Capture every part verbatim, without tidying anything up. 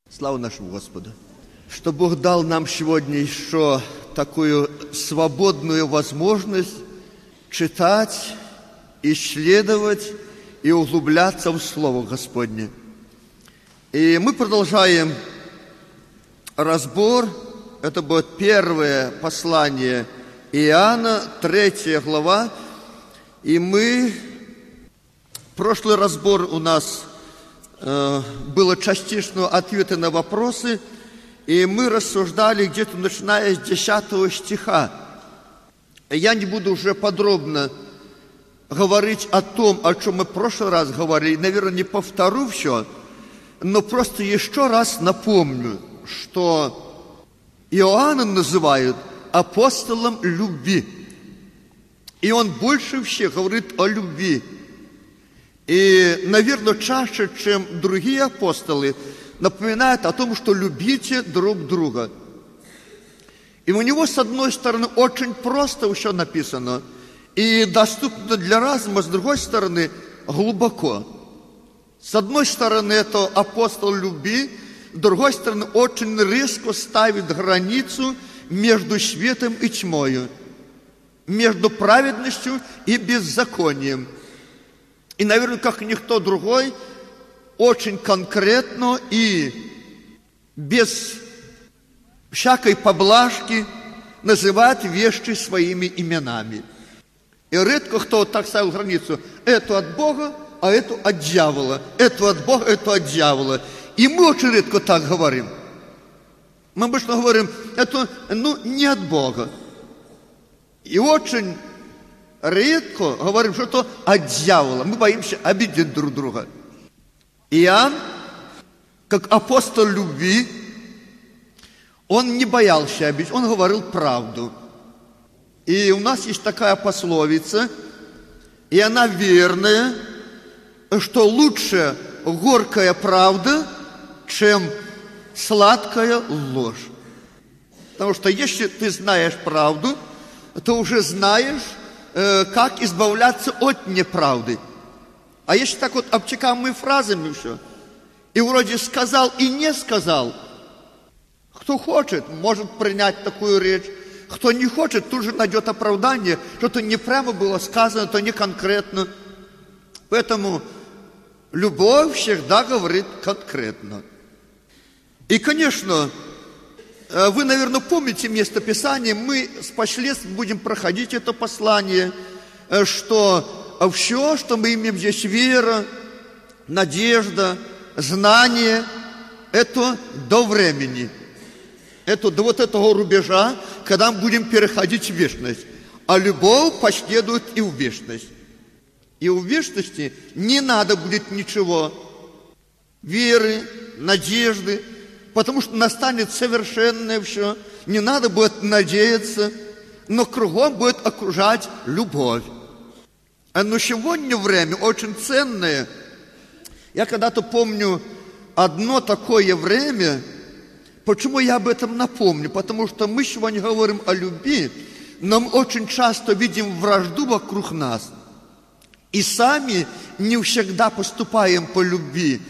Слава нашему Господу! Что Бог дал нам сегодня еще такую свободную возможность читать, исследовать и углубляться в Слово Господне. И мы продолжаем разбор. Это будет первое послание Иоанна, третья глава. И мы... Прошлый разбор у нас э, было частично ответы на вопросы, и мы рассуждали где-то начиная с десятого стиха. Я не буду уже подробно говорить о том, о чем мы в прошлый раз говорили, наверное, не повторю все, но просто еще раз напомню, что Иоанна называют апостолом любви. И он больше всех говорит о любви. И, наверное, чаще, чем другие апостолы, напоминает о том, что любите друг друга. И у него, с одной стороны, очень просто все написано и доступно для разума, с другой стороны, глубоко. С одной стороны, это апостол любви, с другой стороны, очень резко ставит границу между светом и тьмою, между праведностью и беззаконием. И, наверное, как никто другой, очень конкретно и без всякой поблажки называет вещи своими именами. И редко кто так ставил границу. Эту от Бога, а эту от дьявола. Эту от Бога, эту от дьявола. И мы очень редко так говорим. Мы обычно говорим, это ну, не от Бога. И очень редко говорим, что это от дьявола. Мы боимся обидеть друг друга. Иоанн, как апостол любви, он не боялся обидеть, он говорил правду. И у нас есть такая пословица, и она верная, что лучше горькая правда, чем сладкая ложь. Потому что если ты знаешь правду, то уже знаешь, как избавляться от неправды. А если так вот обтекаемыми фразами все, и вроде сказал и не сказал, кто хочет, может принять такую речь, кто не хочет, тут же найдет оправдание, что-то не прямо было сказано, то не конкретно. Поэтому любовь всегда говорит конкретно. И, конечно, вы, наверное, помните местописание, мы впоследствии будем проходить это послание, что все, что мы имеем здесь, вера, надежда, знание, это до времени. Это до вот этого рубежа, когда мы будем переходить в вечность. А любовь последует и в вечность. И в вечности не надо будет ничего. Веры, надежды, потому что настанет совершенное все. Не надо будет надеяться, но кругом будет окружать любовь. Но сегодня время очень ценное. Я когда-то помню одно такое время. Почему я об этом напомню? Потому что мы сегодня говорим о любви, но мы очень часто видим вражду вокруг нас. И сами не всегда поступаем по любви.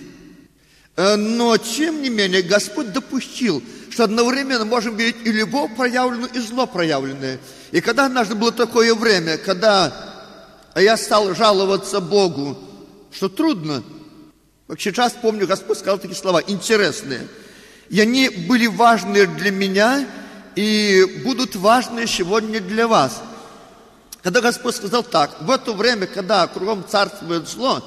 Но, тем не менее, Господь допустил, что одновременно можем видеть и любовь проявленную, и зло проявленное. И когда однажды было такое время, когда я стал жаловаться Богу, что трудно. Как сейчас помню, Господь сказал такие слова, интересные. И они были важны для меня и будут важны сегодня для вас. Когда Господь сказал так, в это время, когда кругом царствует зло,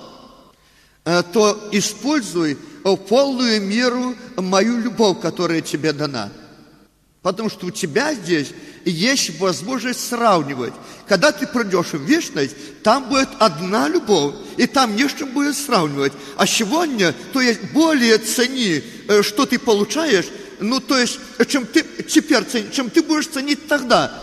то используй в полную меру мою любовь, которая тебе дана. Потому что у тебя здесь есть возможность сравнивать. Когда ты придешь в вечность, там будет одна любовь, и там не с чем будет сравнивать. А сегодня, то есть более цени, что ты получаешь, ну то есть, чем ты теперь ценишь, чем ты будешь ценить тогда.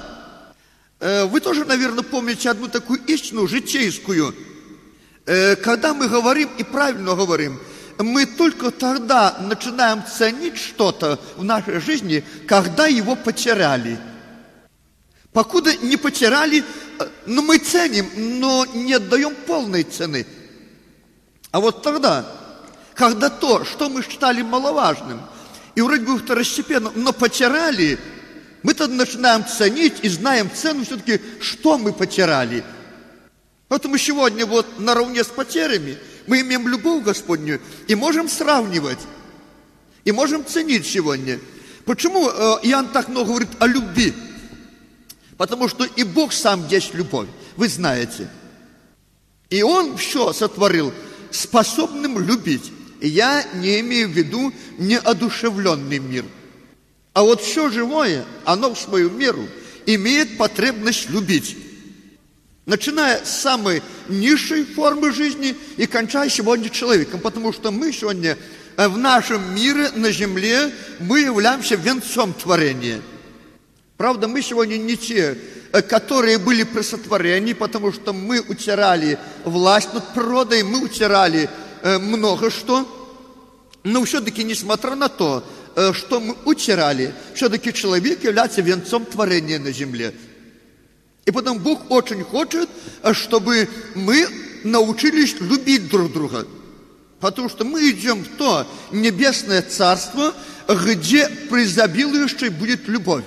Вы тоже, наверное, помните одну такую истину житейскую. Когда мы говорим, и правильно говорим, мы только тогда начинаем ценить что-то в нашей жизни, когда его потеряли. Покуда не потеряли, но мы ценим, но не отдаем полной цены. А вот тогда, когда то, что мы считали маловажным, И вроде бы второстепенно, но потеряли. Мы тогда начинаем ценить и знаем цену все-таки, что мы потеряли. Поэтому сегодня вот наравне с потерями мы имеем любовь Господню и можем сравнивать, и можем ценить сегодня. Почему Иоанн так много говорит о любви? Потому что и Бог сам есть любовь, вы знаете. И Он все сотворил способным любить. И я не имею в виду неодушевленный мир. А вот все живое, оно в свою меру имеет потребность любить. Начиная с самой низшей формы жизни и кончая сегодня человеком. Потому что мы сегодня в нашем мире, на земле, мы являемся венцом творения. Правда, мы сегодня не те, которые были при сотворении, потому что мы утирали власть над природой, мы утирали много что. Но все-таки, несмотря на то, что мы утирали, все-таки человек является венцом творения на земле. И потом Бог очень хочет, чтобы мы научились любить друг друга. Потому что мы идем в то небесное царство, где преизобилующей будет любовь.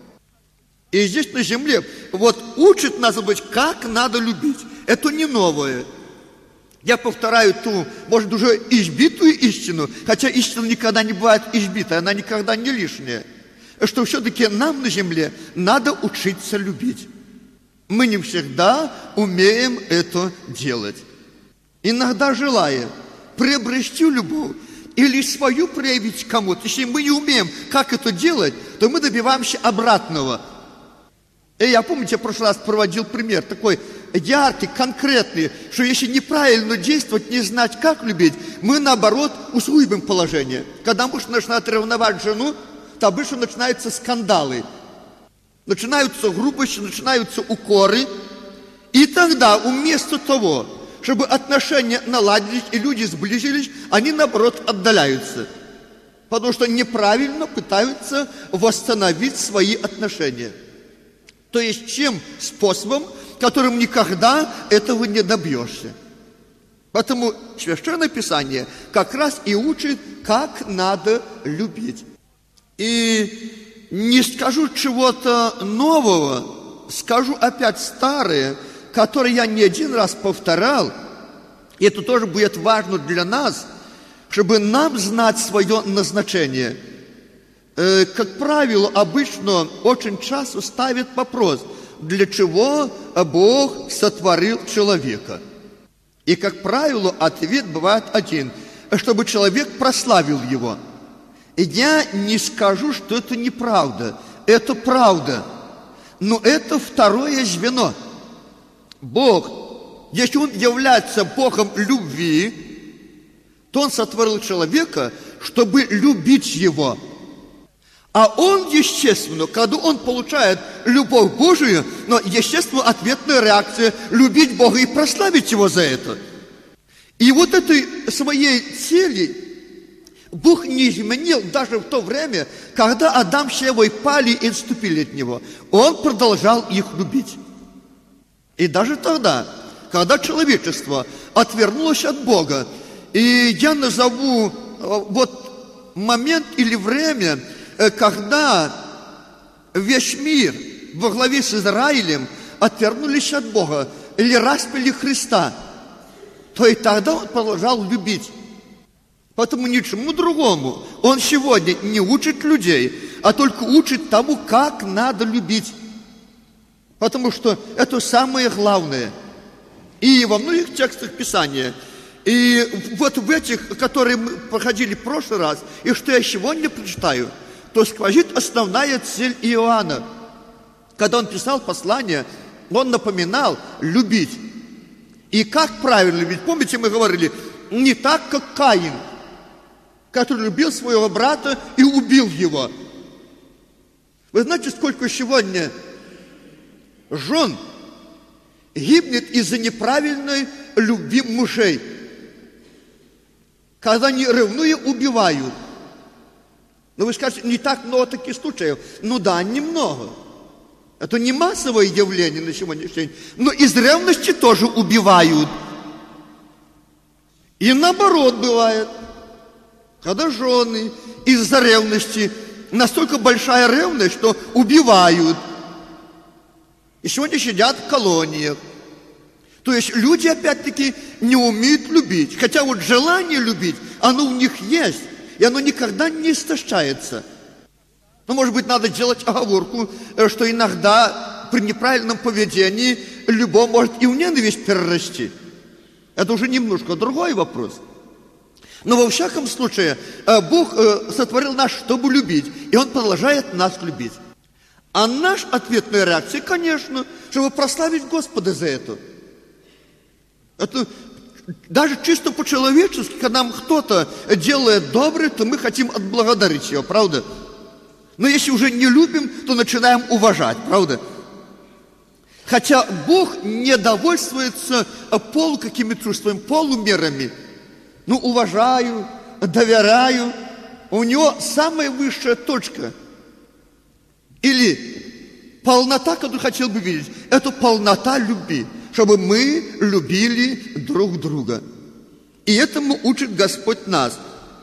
И здесь на земле вот учит нас быть, как надо любить. Это не новое. Я повторяю ту, может, уже избитую истину, хотя истина никогда не бывает избитой, она никогда не лишняя, что все-таки нам на земле надо учиться любить. Мы не всегда умеем это делать. Иногда желая приобрести любовь или свою проявить кому-то, если мы не умеем, как это делать, то мы добиваемся обратного. И я, помните, я в прошлый раз проводил пример такой яркий, конкретный, что если неправильно действовать, не знать, как любить, мы, наоборот, усугубим положение. Когда муж начинает ревновать жену, то обычно начинаются скандалы. Начинаются грубости, начинаются укоры. И тогда вместо того, чтобы отношения наладились и люди сблизились, они, наоборот, отдаляются. Потому что неправильно пытаются восстановить свои отношения. То есть чем способом, которым никогда этого не добьешься. Поэтому Священное Писание как раз и учит, как надо любить. И не скажу чего-то нового, скажу опять старое, которое я не один раз повторял. И это тоже будет важно для нас, чтобы нам знать свое назначение. Как правило, обычно очень часто ставят вопрос, для чего Бог сотворил человека. И, как правило, ответ бывает один, чтобы человек прославил его. И я не скажу, что это неправда, это правда. Но это второе звено. Бог, если Он является Богом любви, то Он сотворил человека, чтобы любить Его. А он, естественно, когда он получает любовь Божию, но, естественно, ответная реакция – любить Бога и прославить Его за это. И вот этой своей цели Бог не изменил даже в то время, когда Адам с Евой пали и отступили от Него. Он продолжал их любить. И даже тогда, когда человечество отвернулось от Бога, и я назову вот момент или время, когда весь мир во главе с Израилем отвернулись от Бога или распяли Христа, то и тогда Он продолжал любить. Поэтому ничему другому Он сегодня не учит людей, а только учит тому, как надо любить. Потому что это самое главное. И во многих текстах Писания, и вот в этих, которые мы проходили в прошлый раз, и что я сегодня прочитаю, то сквозит основная цель Иоанна. Когда он писал послание, он напоминал любить. И как правильно любить? Помните, мы говорили, не так, как Каин, который любил своего брата и убил его. Вы знаете, сколько сегодня жен гибнет из-за неправильной любви мужей, когда они ревнуя убивают. Но вы скажете, не так много таких случаев. Ну да, немного. Это не массовое явление на сегодняшний день. Но из ревности тоже убивают. И наоборот бывает. Когда жены из-за ревности, настолько большая ревность, что убивают. И сегодня сидят в колониях. То есть люди, опять-таки, не умеют любить. Хотя вот желание любить, оно у них есть. И оно никогда не истощается. Но, может быть, надо делать оговорку, что иногда при неправильном поведении любовь может и в ненависть перерасти. Это уже немножко другой вопрос. Но во всяком случае, Бог сотворил нас, чтобы любить. И Он продолжает нас любить. А наша ответная реакция, конечно, чтобы прославить Господа за это. Это даже чисто по-человечески, когда нам кто-то делает доброе, то мы хотим отблагодарить его, правда? Но если уже не любим, то начинаем уважать, правда? Хотя Бог не довольствуется полу какими-то чувствами, полумерами. Ну, уважаю, доверяю. У него самая высшая точка. Или полнота, которую хотел бы видеть, это полнота любви. Чтобы мы любили друг друга. И этому учит Господь нас.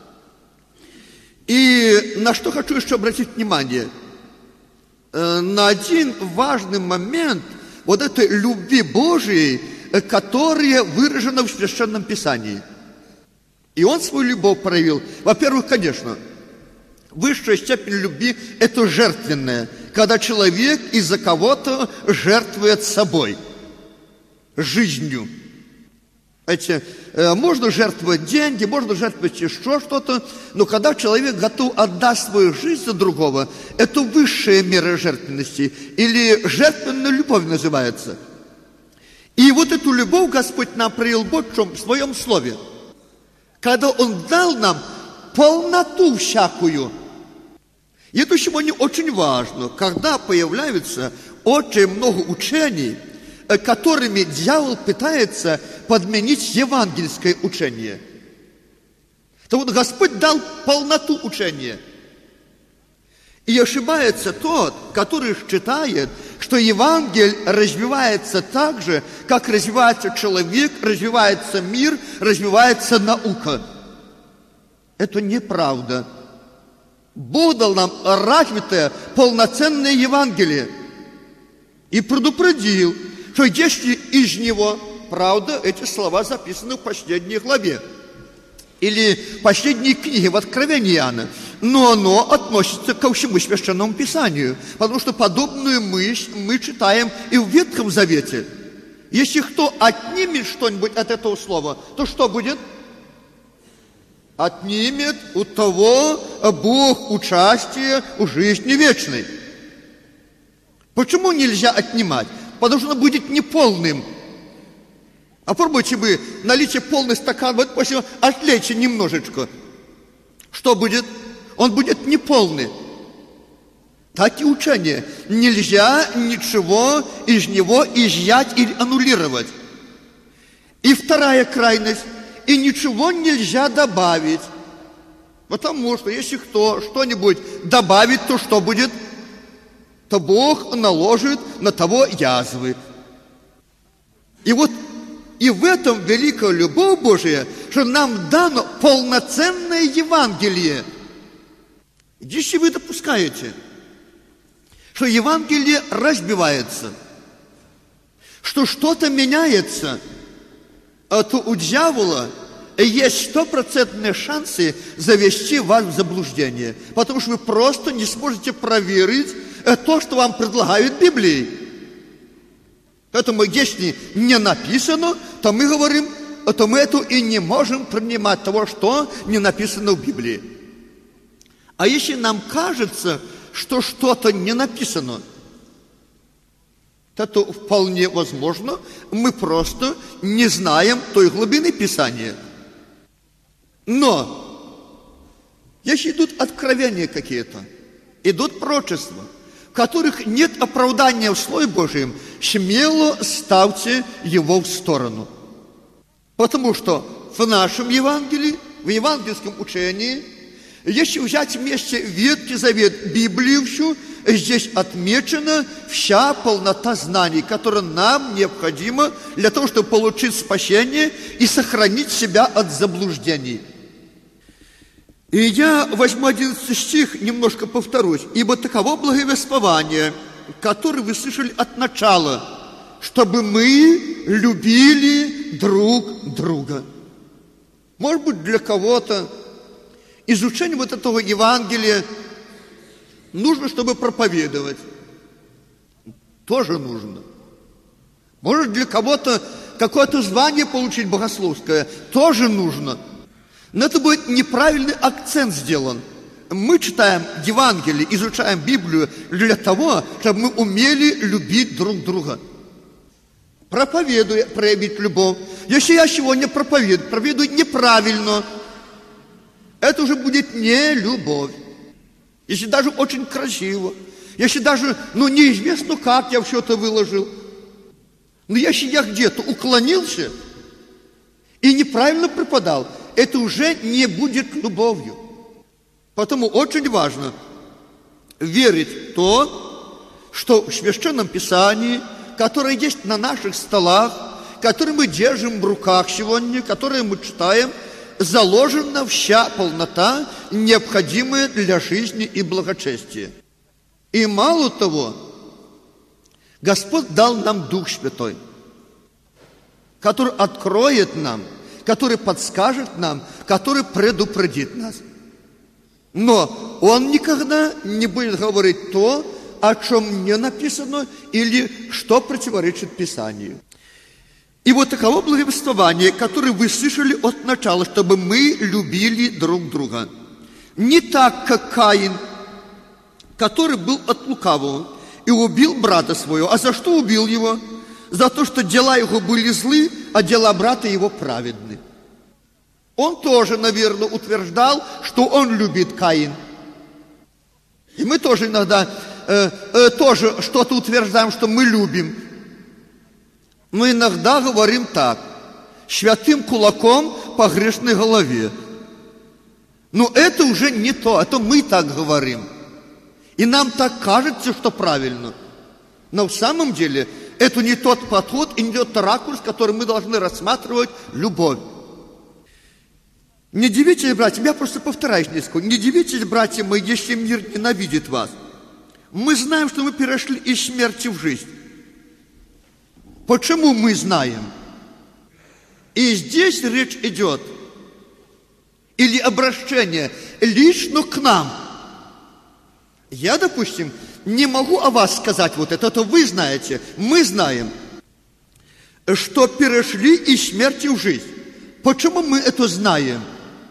И на что хочу еще обратить внимание. На один важный момент вот этой любви Божией, которая выражена в Священном Писании. И Он свою любовь проявил. Во-первых, конечно, высшая степень любви – это жертвенная, когда человек из-за кого-то жертвует собой, жизнью. Эти, э, можно жертвовать деньги, можно жертвовать еще что-то, но когда человек готов отдать свою жизнь за другого, это высшая мера жертвенности, или жертвенная любовь называется. И вот эту любовь Господь нам проявил вот в чем, в Своем Слове. Когда Он дал нам полноту всякую. И это сегодня очень важно, когда появляется очень много учений, которыми дьявол пытается подменить евангельское учение. То вот Господь дал полноту учения. И ошибается тот, который считает, что Евангелие развивается так же, как развивается человек, развивается мир, развивается наука. Это неправда. Бог дал нам развитое, полноценное Евангелие. И предупредил, что если из него, правда, эти слова записаны в последней главе, или в последней книге в Откровении Иоанна, но оно относится ко всему Священному Писанию, потому что подобную мысль мы читаем и в Ветхом Завете. Если кто отнимет что-нибудь от этого слова, то что будет? Отнимет у того Бог участие в жизни вечной. Почему нельзя отнимать? Потому что он будет неполным. А попробуйте вы налейте полный стакан, вот после отлейте немножечко. Что будет? Он будет неполный. Так и учение. Нельзя ничего из него изъять или аннулировать. И вторая крайность. И ничего нельзя добавить. Потому что если кто что-нибудь добавит, то что будет? То Бог наложит на того язвы. И вот и в этом великая любовь Божия, что нам дано полноценное Евангелие. Если вы допускаете, что Евангелие разбивается, что что-то меняется, то у дьявола есть стопроцентные шансы завести вас в заблуждение, потому что вы просто не сможете проверить то, что вам предлагают в Библии. Поэтому, если не написано, то мы говорим, то мы это и не можем принимать того, что не написано в Библии. А если нам кажется, что что-то не написано, то это вполне возможно, мы просто не знаем той глубины Писания. Но, если идут откровения какие-то, идут пророчества, в которых нет оправдания в Слове Божьем, смело ставьте его в сторону. Потому что в нашем Евангелии, в евангельском учении, если взять вместе Ветхий Завет, Библию всю, здесь отмечена вся полнота знаний, которая нам необходима для того, чтобы получить спасение и сохранить себя от заблуждений. И я возьму одиннадцатый стих, немножко повторюсь. «Ибо таково благовествование, которое вы слышали от начала, чтобы мы любили друг друга». Может быть, для кого-то изучение вот этого Евангелия нужно, чтобы проповедовать. Тоже нужно. Может, для кого-то какое-то звание получить богословское. Тоже нужно. Но это будет неправильный акцент сделан. Мы читаем Евангелие, изучаем Библию для того, чтобы мы умели любить друг друга. Проповедуя, проявить любовь. Если я сегодня проповедую, проповедую неправильно, это уже будет не любовь. Если даже очень красиво, если даже, ну, неизвестно, как я все это выложил. Но если я где-то уклонился и неправильно преподал, это уже не будет любовью. Потому очень важно верить в то, что в Священном Писании, которое есть на наших столах, которое мы держим в руках сегодня, которое мы читаем, заложена вся полнота, необходимая для жизни и благочестия. И мало того, Господь дал нам Дух Святой, который откроет нам, который подскажет нам, который предупредит нас. Но Он никогда не будет говорить то, о чем не написано, или что противоречит Писанию. И вот таково благовествование, которое вы слышали от начала, чтобы мы любили друг друга. Не так, как Каин, который был от лукавого и убил брата своего. А за что убил его? За то, что дела его были злы, а дела брата его праведны. Он тоже, наверное, утверждал, что он любит Каин. И мы тоже иногда э, э, тоже что-то утверждаем, что мы любим. Но иногда говорим так: святым кулаком по грешной голове. Но это уже не то, это мы так говорим. И нам так кажется, что правильно. Но в самом деле это не тот подход и не тот ракурс, который мы должны рассматривать любовь. Не дивитесь, братья, я просто повторяюсь несколько. Не дивитесь, братья мои, если мир ненавидит вас. Мы знаем, что мы перешли из смерти в жизнь. Почему мы знаем? И здесь речь идет или обращение лично к нам. Я, допустим, не могу о вас сказать вот это, это вы знаете, мы знаем, что перешли из смерти в жизнь. Почему мы это знаем?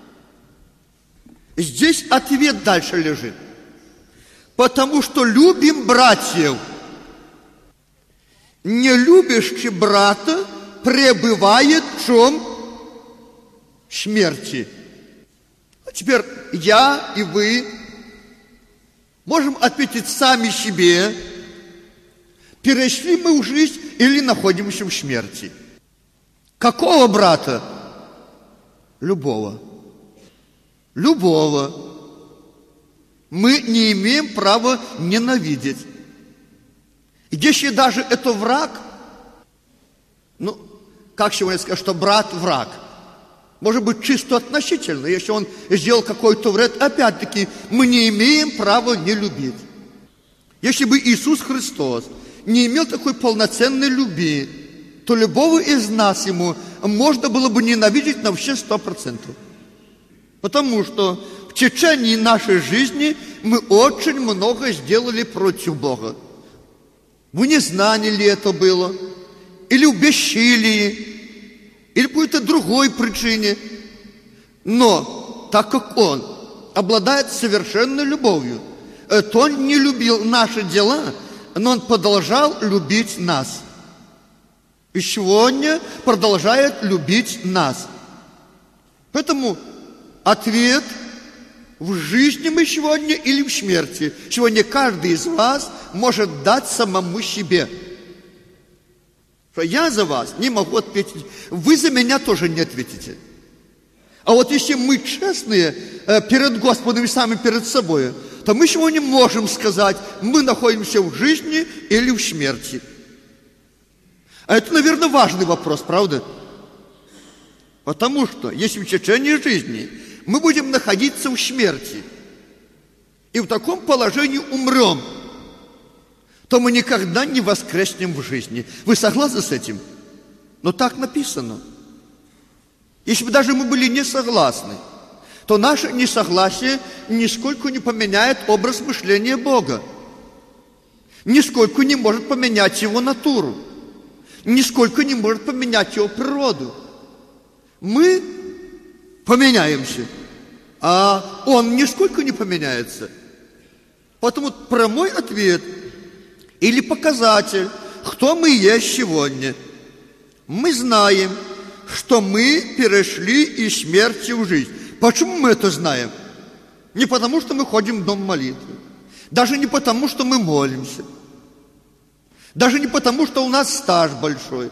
Здесь ответ дальше лежит. Потому что любим братьев. Не любящий брата пребывает в чем? В смерти. А теперь я и вы можем ответить сами себе, перешли мы в жизнь или находимся в смерти. Какого брата? Любого. Любого. Мы не имеем права ненавидеть. И если даже это враг, ну, как сегодня сказать, что брат враг? Может быть, чисто относительно. Если он сделал какой-то вред, опять-таки, мы не имеем права не любить. Если бы Иисус Христос не имел такой полноценной любви, то любого из нас ему можно было бы ненавидеть на все сто процентов. Потому что в течение нашей жизни мы очень много сделали против Бога. В незнании ли это было, или в бесчинии, или по какой-то другой причине. Но так как Он обладает совершенной любовью, то Он не любил наши дела, но Он продолжал любить нас. И сегодня продолжает любить нас. Поэтому ответ: в жизни мы сегодня или в смерти. Сегодня каждый из вас может дать самому себе. Что я за вас не могу ответить. Вы за меня тоже не ответите. А вот если мы честные перед Господом и сами перед собой, то мы сегодня можем сказать, мы находимся в жизни или в смерти. А это, наверное, важный вопрос, правда? Потому что если в течение жизни мы будем находиться в смерти и в таком положении умрем, то мы никогда не воскреснем в жизни. Вы согласны с этим? Но так написано. Если бы даже мы были не согласны, то наше несогласие нисколько не поменяет образ мышления Бога. Нисколько не может поменять Его натуру. Нисколько не может поменять Его природу. Мы поменяемся, а Он нисколько не поменяется. Поэтому прямой ответ или показатель, кто мы есть сегодня. Мы знаем, что мы перешли из смерти в жизнь. Почему мы это знаем? Не потому, что мы ходим в дом молитвы. Даже не потому, что мы молимся. Даже не потому, что у нас стаж большой.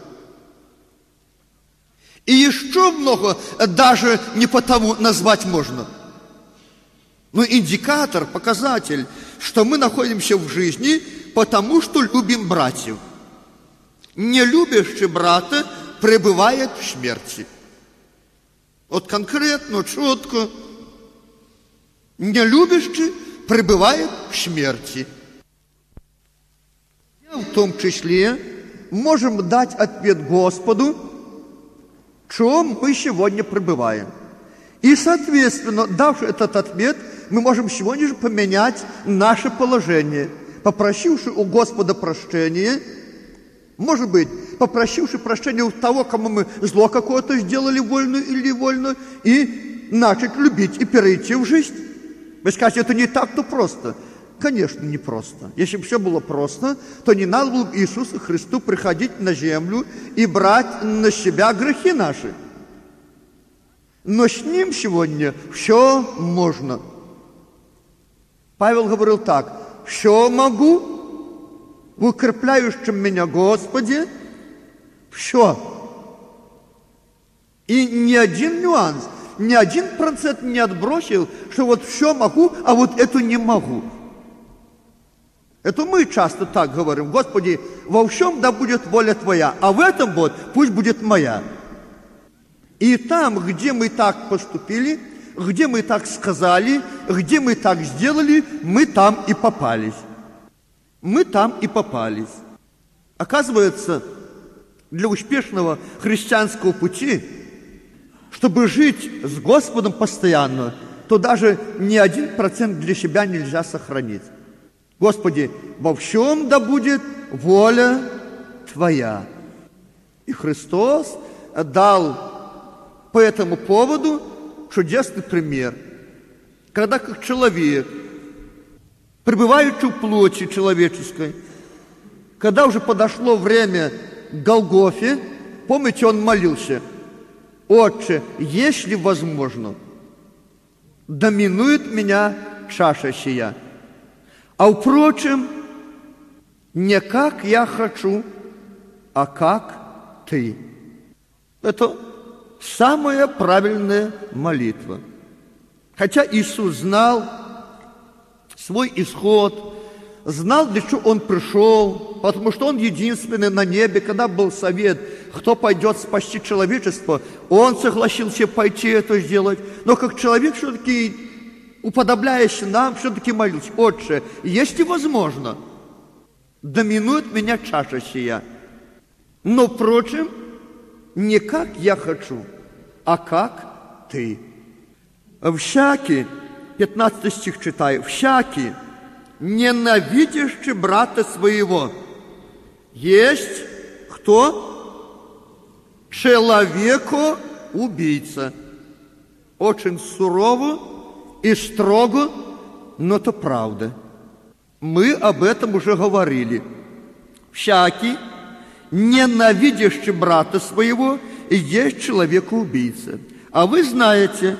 И еще много даже не потому назвать можно. Но индикатор, показатель, что мы находимся в жизни, потому что любим братьев. Не любящий брата пребывает в смерти. Вот конкретно, четко. Не любящий пребывает в смерти. В том числе можем дать ответ Господу, в чем мы сегодня пребываем. И, соответственно, дав этот ответ, мы можем сегодня же поменять наше положение, попросивши у Господа прощения, может быть, попросивши прощения у того, кому мы зло какое-то сделали, вольно или невольно, и начать любить и перейти в жизнь. Вы скажете, это не так-то просто. Конечно, не просто. Если бы все было просто, то не надо было бы Иисусу Христу приходить на землю и брать на себя грехи наши. Но с Ним сегодня все можно. Павел говорил так: «Все могу в укрепляющем меня Господе, все». И ни один нюанс, ни один процент не отбросил, что вот все могу, а вот это не могу. Это мы часто так говорим: Господи, во всем да будет воля Твоя, а в этом вот пусть будет моя. И там, где мы так поступили, где мы так сказали, где мы так сделали, мы там и попались. Мы там и попались. Оказывается, для успешного христианского пути, чтобы жить с Господом постоянно, то даже ни один процент для себя нельзя сохранить. Господи, во всем да будет воля Твоя. И Христос дал по этому поводу чудесный пример. Когда как человек, пребывающий в плоти человеческой, когда уже подошло время к Голгофе, помните, он молился: «Отче, если возможно, доминует меня чаша сия. А впрочем, не как я хочу, а как Ты». Это самая правильная молитва. Хотя Иисус знал свой исход, знал, для чего Он пришел, потому что Он единственный на небе. Когда был совет, кто пойдет спасти человечество, Он согласился пойти это сделать. Но как человек все-таки, уподобляясь нам, все-таки молился: «Отче, если возможно, доминует меня чаша сия. Но, впрочем, не как я хочу, а как Ты». Всякий, пятнадцатый стих читаю, «Всякий, ненавидящий брата своего, есть кто? Человеко-убийца». Очень сурово и строго, но это правда. Мы об этом уже говорили. «Всякий, ненавидящий брата своего, есть человека-убийца». А вы знаете,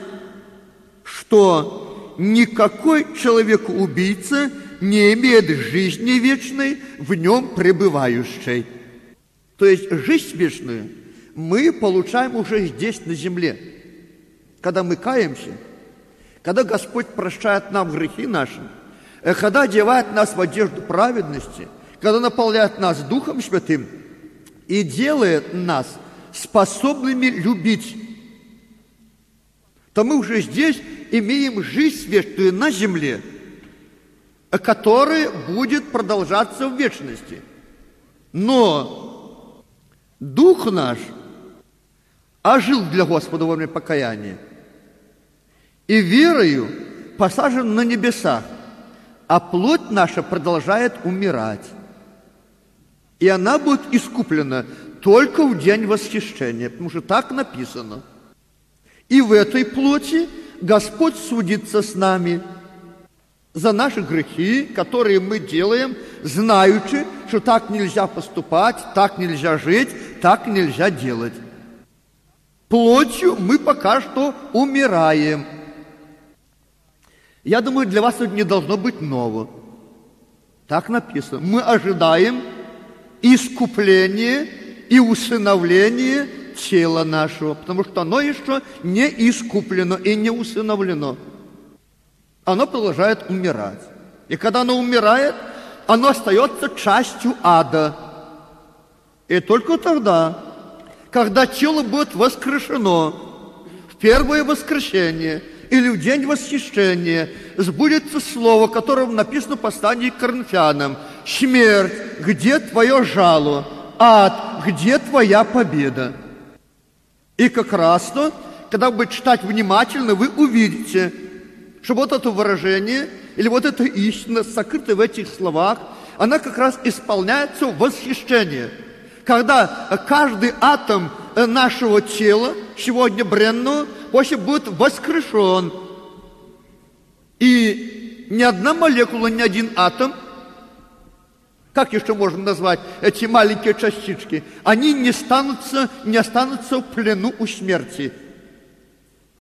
что никакой человек-убийца не имеет жизни вечной, в нем пребывающей. То есть жизнь вечную мы получаем уже здесь, на земле. Когда мы каемся, когда Господь прощает нам грехи наши, когда одевает нас в одежду праведности, когда наполняет нас Духом Святым и делает нас способными любить. то мы уже здесь имеем жизнь вечную на земле, которая будет продолжаться в вечности. Но дух наш ожил для Господа во время покаяния и верою посажен на небесах, а плоть наша продолжает умирать. И она будет искуплена только в день восхищения, потому что так написано. И в этой плоти Господь судится с нами за наши грехи, которые мы делаем, знаючи, что так нельзя поступать, так нельзя жить, так нельзя делать. Плотью мы пока что умираем. Я думаю, для вас это не должно быть ново. Так написано. Мы ожидаем искупления и усыновления тела нашего, потому что оно еще не искуплено и не усыновлено. Оно продолжает умирать. И когда оно умирает, оно остается частью ада. И только тогда, когда тело будет воскрешено в первое воскресенье или в день восхищения, сбудется слово, которое написано в послании к Коринфянам: «Смерть, где твое жало? Ад, где твоя победа?» И как раз-то, когда вы будете читать внимательно, вы увидите, что вот это выражение, или вот эта истина, сокрытая в этих словах, она как раз исполняется в восхищении. Когда каждый атом нашего тела, сегодня бренного, после будет воскрешен. И ни одна молекула, ни один атом, как еще можно назвать эти маленькие частички, они не, станутся, не останутся в плену у смерти.